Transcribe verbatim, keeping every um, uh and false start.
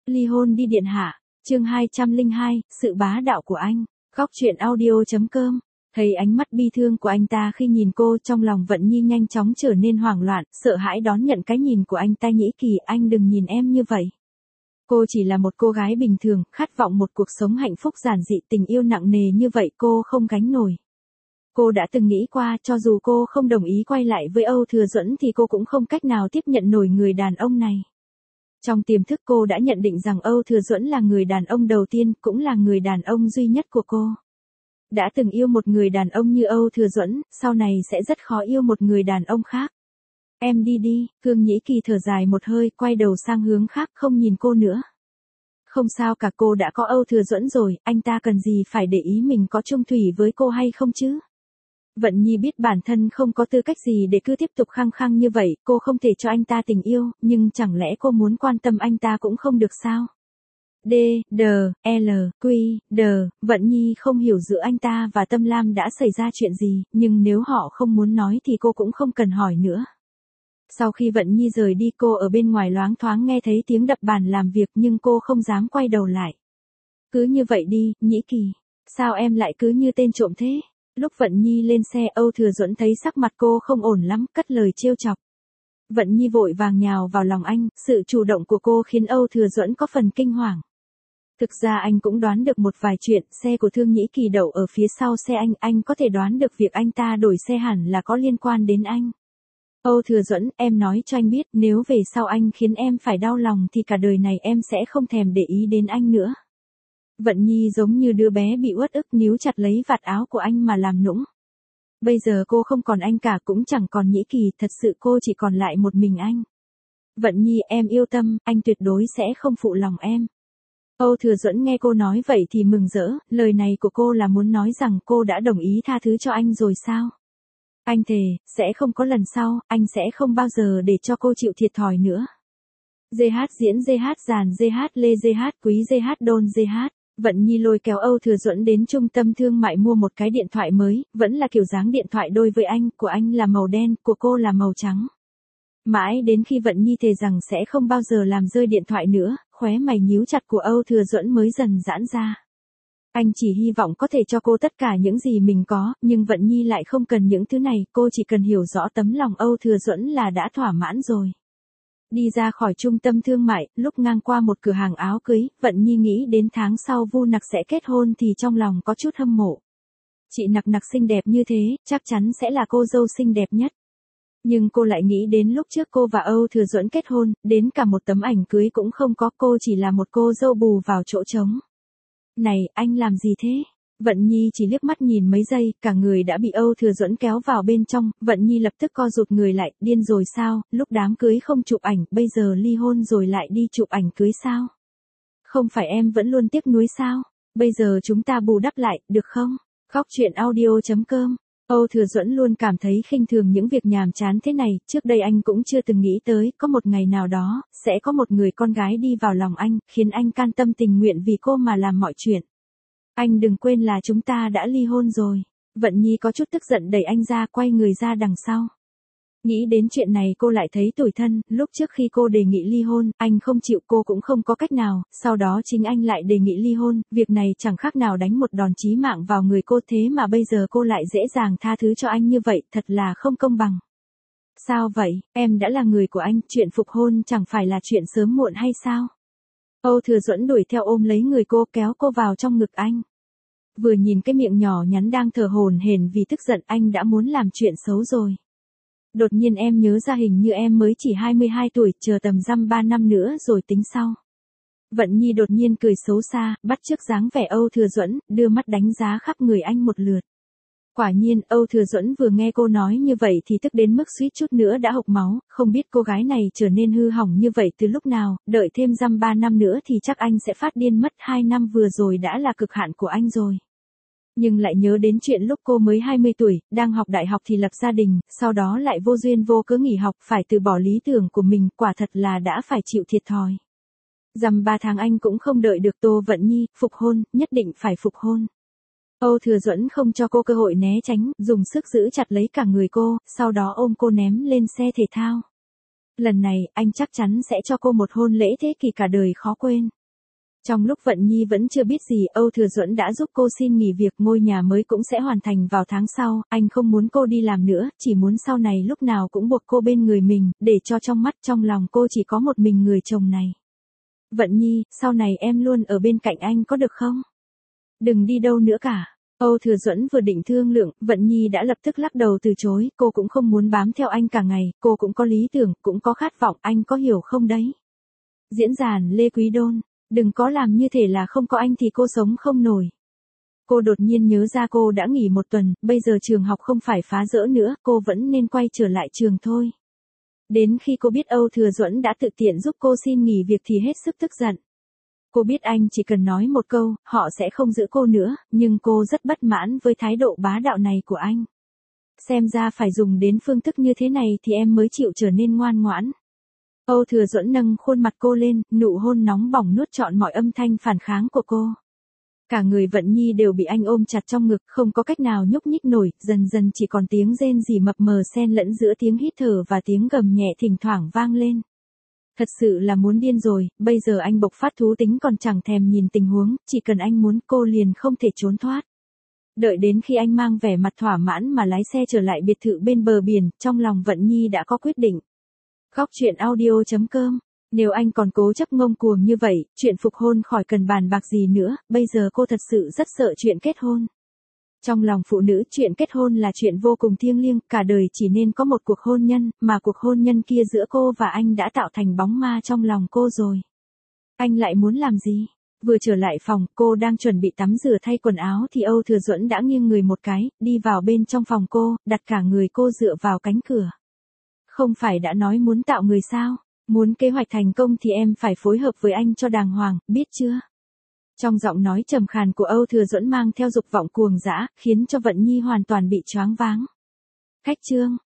Ly hôn đi điện hạ, chương hai trăm lẻ hai, sự bá đạo của anh. Góc truyện audio.com. Thấy ánh mắt bi thương của anh ta khi nhìn cô, trong lòng Vận Nhi nhanh chóng trở nên hoảng loạn, sợ hãi đón nhận cái nhìn của anh ta. Nhĩ Kỳ, anh đừng nhìn em như vậy. Cô chỉ là một cô gái bình thường, khát vọng một cuộc sống hạnh phúc giản dị, tình yêu nặng nề như vậy cô không gánh nổi. Cô đã từng nghĩ qua, cho dù cô không đồng ý quay lại với Âu Thừa Duẫn thì cô cũng không cách nào tiếp nhận nổi người đàn ông này. Trong tiềm thức cô đã nhận định rằng Âu Thừa Duẫn là người đàn ông đầu tiên, cũng là người đàn ông duy nhất của cô. Đã từng yêu một người đàn ông như Âu Thừa Duẫn, sau này sẽ rất khó yêu một người đàn ông khác. Em đi đi, Khương Nhĩ Kỳ thở dài một hơi, quay đầu sang hướng khác, không nhìn cô nữa. Không sao cả, cô đã có Âu Thừa Duẫn rồi, anh ta cần gì phải để ý mình có chung thủy với cô hay không chứ? Vận Nhi biết bản thân không có tư cách gì để cứ tiếp tục khăng khăng như vậy, cô không thể cho anh ta tình yêu, nhưng chẳng lẽ cô muốn quan tâm anh ta cũng không được sao? D, D, L, Q, D, Vận Nhi không hiểu giữa anh ta và Tâm Lam đã xảy ra chuyện gì, nhưng nếu họ không muốn nói thì cô cũng không cần hỏi nữa. Sau khi Vận Nhi rời đi, cô ở bên ngoài loáng thoáng nghe thấy tiếng đập bàn làm việc, nhưng cô không dám quay đầu lại. Cứ như vậy đi, Nhĩ Kỳ. Sao em lại cứ như tên trộm thế? Lúc Vận Nhi lên xe, Âu Thừa Duẫn thấy sắc mặt cô không ổn lắm, cất lời trêu chọc. Vận Nhi vội vàng nhào vào lòng anh, sự chủ động của cô khiến Âu Thừa Duẫn có phần kinh hoàng. Thực ra anh cũng đoán được một vài chuyện, xe của Thương Nhĩ Kỳ đậu ở phía sau xe anh, anh có thể đoán được việc anh ta đổi xe hẳn là có liên quan đến anh. Âu Thừa Duẫn, em nói cho anh biết, nếu về sau anh khiến em phải đau lòng thì cả đời này em sẽ không thèm để ý đến anh nữa. Vận Nhi giống như đứa bé bị uất ức, níu chặt lấy vạt áo của anh mà làm nũng. Bây giờ cô không còn anh cả, cũng chẳng còn Nhĩ Kỳ, thật sự cô chỉ còn lại một mình anh. Vận Nhi, em yêu Tâm, anh tuyệt đối sẽ không phụ lòng em. Âu Thừa Duẫn nghe cô nói vậy thì mừng rỡ, lời này của cô là muốn nói rằng cô đã đồng ý tha thứ cho anh rồi sao? Anh thề, sẽ không có lần sau, anh sẽ không bao giờ để cho cô chịu thiệt thòi nữa. giê hát diễn, giê hát giàn, giê hát lê, giê hát quý, giê hát đôn, giê hát. Vận Nhi lôi kéo Âu Thừa Duẫn đến trung tâm thương mại mua một cái điện thoại mới, vẫn là kiểu dáng điện thoại đôi với anh, của anh là màu đen, của cô là màu trắng. Mãi đến khi Vận Nhi thề rằng sẽ không bao giờ làm rơi điện thoại nữa, khóe mày nhíu chặt của Âu Thừa Duẫn mới dần giãn ra. Anh chỉ hy vọng có thể cho cô tất cả những gì mình có, nhưng Vận Nhi lại không cần những thứ này, cô chỉ cần hiểu rõ tấm lòng Âu Thừa Duẫn là đã thỏa mãn rồi. Đi ra khỏi trung tâm thương mại, lúc ngang qua một cửa hàng áo cưới, Vận Nhi nghĩ đến tháng sau Vu Nặc sẽ kết hôn thì trong lòng có chút hâm mộ. Chị Nặc Nặc xinh đẹp như thế, chắc chắn sẽ là cô dâu xinh đẹp nhất. Nhưng cô lại nghĩ đến lúc trước cô và Âu Thừa Duẫn kết hôn, đến cả một tấm ảnh cưới cũng không có, cô chỉ là một cô dâu bù vào chỗ trống. Này, anh làm gì thế? Vận Nhi chỉ liếc mắt nhìn mấy giây, cả người đã bị Âu Thừa Duẫn kéo vào bên trong, Vận Nhi lập tức co rụt người lại, điên rồi sao, lúc đám cưới không chụp ảnh, bây giờ ly hôn rồi lại đi chụp ảnh cưới sao? Không phải em vẫn luôn tiếc nuối sao? Bây giờ chúng ta bù đắp lại, được không? Góc truyện audio.com. Âu Thừa Duẫn luôn cảm thấy khinh thường những việc nhàm chán thế này, trước đây anh cũng chưa từng nghĩ tới, có một ngày nào đó, sẽ có một người con gái đi vào lòng anh, khiến anh can tâm tình nguyện vì cô mà làm mọi chuyện. Anh đừng quên là chúng ta đã ly hôn rồi. Vận Nhi có chút tức giận đẩy anh ra, quay người ra đằng sau. Nghĩ đến chuyện này cô lại thấy tủi thân, lúc trước khi cô đề nghị ly hôn, anh không chịu, cô cũng không có cách nào, sau đó chính anh lại đề nghị ly hôn, việc này chẳng khác nào đánh một đòn chí mạng vào người cô, thế mà bây giờ cô lại dễ dàng tha thứ cho anh như vậy, thật là không công bằng. Sao vậy, em đã là người của anh, chuyện phục hôn chẳng phải là chuyện sớm muộn hay sao? Âu Thừa Duẫn đuổi theo ôm lấy người cô, kéo cô vào trong ngực anh. Vừa nhìn cái miệng nhỏ nhắn đang thở hổn hển vì tức giận, anh đã muốn làm chuyện xấu rồi. Đột nhiên em nhớ ra hình như em mới chỉ hai mươi hai tuổi, chờ tầm dăm ba năm nữa rồi tính sau. Vận Nhi đột nhiên cười xấu xa, bắt chước dáng vẻ Âu Thừa Duẫn, đưa mắt đánh giá khắp người anh một lượt. Quả nhiên, Âu Thừa Duẫn vừa nghe cô nói như vậy thì tức đến mức suýt chút nữa đã hộc máu, không biết cô gái này trở nên hư hỏng như vậy từ lúc nào, đợi thêm dăm ba năm nữa thì chắc anh sẽ phát điên mất, hai năm vừa rồi đã là cực hạn của anh rồi. Nhưng lại nhớ đến chuyện lúc cô mới hai mươi tuổi, đang học đại học thì lập gia đình, sau đó lại vô duyên vô cớ nghỉ học, phải từ bỏ lý tưởng của mình, quả thật là đã phải chịu thiệt thòi. Dăm ba tháng anh cũng không đợi được Tô Vận Nhi, phục hôn, nhất định phải phục hôn. Âu Thừa Duẫn không cho cô cơ hội né tránh, dùng sức giữ chặt lấy cả người cô, sau đó ôm cô ném lên xe thể thao. Lần này, anh chắc chắn sẽ cho cô một hôn lễ thế kỷ cả đời khó quên. Trong lúc Vận Nhi vẫn chưa biết gì, Âu Thừa Duẫn đã giúp cô xin nghỉ việc, ngôi nhà mới cũng sẽ hoàn thành vào tháng sau, anh không muốn cô đi làm nữa, chỉ muốn sau này lúc nào cũng buộc cô bên người mình, để cho trong mắt trong lòng cô chỉ có một mình người chồng này. Vận Nhi, sau này em luôn ở bên cạnh anh có được không? Đừng đi đâu nữa cả. Âu Thừa Duẫn vừa định thương lượng, Vận Nhi đã lập tức lắc đầu từ chối, cô cũng không muốn bám theo anh cả ngày, cô cũng có lý tưởng, cũng có khát vọng, anh có hiểu không đấy? Diễn giản Lê Quý Đôn, đừng có làm như thể là không có anh thì cô sống không nổi. Cô đột nhiên nhớ ra cô đã nghỉ một tuần, bây giờ trường học không phải phá rỡ nữa, cô vẫn nên quay trở lại trường thôi. Đến khi cô biết Âu Thừa Duẫn đã tự tiện giúp cô xin nghỉ việc thì hết sức tức giận. Cô biết anh chỉ cần nói một câu, họ sẽ không giữ cô nữa, nhưng cô rất bất mãn với thái độ bá đạo này của anh. Xem ra phải dùng đến phương thức như thế này thì em mới chịu trở nên ngoan ngoãn. Âu Thừa Duẫn nâng khuôn mặt cô lên, nụ hôn nóng bỏng nuốt trọn mọi âm thanh phản kháng của cô. Cả người Vận Nhi đều bị anh ôm chặt trong ngực, không có cách nào nhúc nhích nổi, dần dần chỉ còn tiếng rên rỉ mập mờ xen lẫn giữa tiếng hít thở và tiếng gầm nhẹ thỉnh thoảng vang lên. Thật sự là muốn điên rồi, bây giờ anh bộc phát thú tính còn chẳng thèm nhìn tình huống, chỉ cần anh muốn cô liền không thể trốn thoát. Đợi đến khi anh mang vẻ mặt thỏa mãn mà lái xe trở lại biệt thự bên bờ biển, trong lòng Vận Nhi đã có quyết định. Góc truyện audio chấm com. Nếu anh còn cố chấp ngông cuồng như vậy, chuyện phục hôn khỏi cần bàn bạc gì nữa, bây giờ cô thật sự rất sợ chuyện kết hôn. Trong lòng phụ nữ, chuyện kết hôn là chuyện vô cùng thiêng liêng, cả đời chỉ nên có một cuộc hôn nhân, mà cuộc hôn nhân kia giữa cô và anh đã tạo thành bóng ma trong lòng cô rồi. Anh lại muốn làm gì? Vừa trở lại phòng, cô đang chuẩn bị tắm rửa thay quần áo thì Âu Thừa Duẫn đã nghiêng người một cái, đi vào bên trong phòng cô, đặt cả người cô dựa vào cánh cửa. Không phải đã nói muốn tạo người sao? Muốn kế hoạch thành công thì em phải phối hợp với anh cho đàng hoàng, biết chưa? Trong giọng nói trầm khàn của Âu Thừa Duẫn mang theo dục vọng cuồng dã, khiến cho Vận Nhi hoàn toàn bị choáng váng. Khách trương,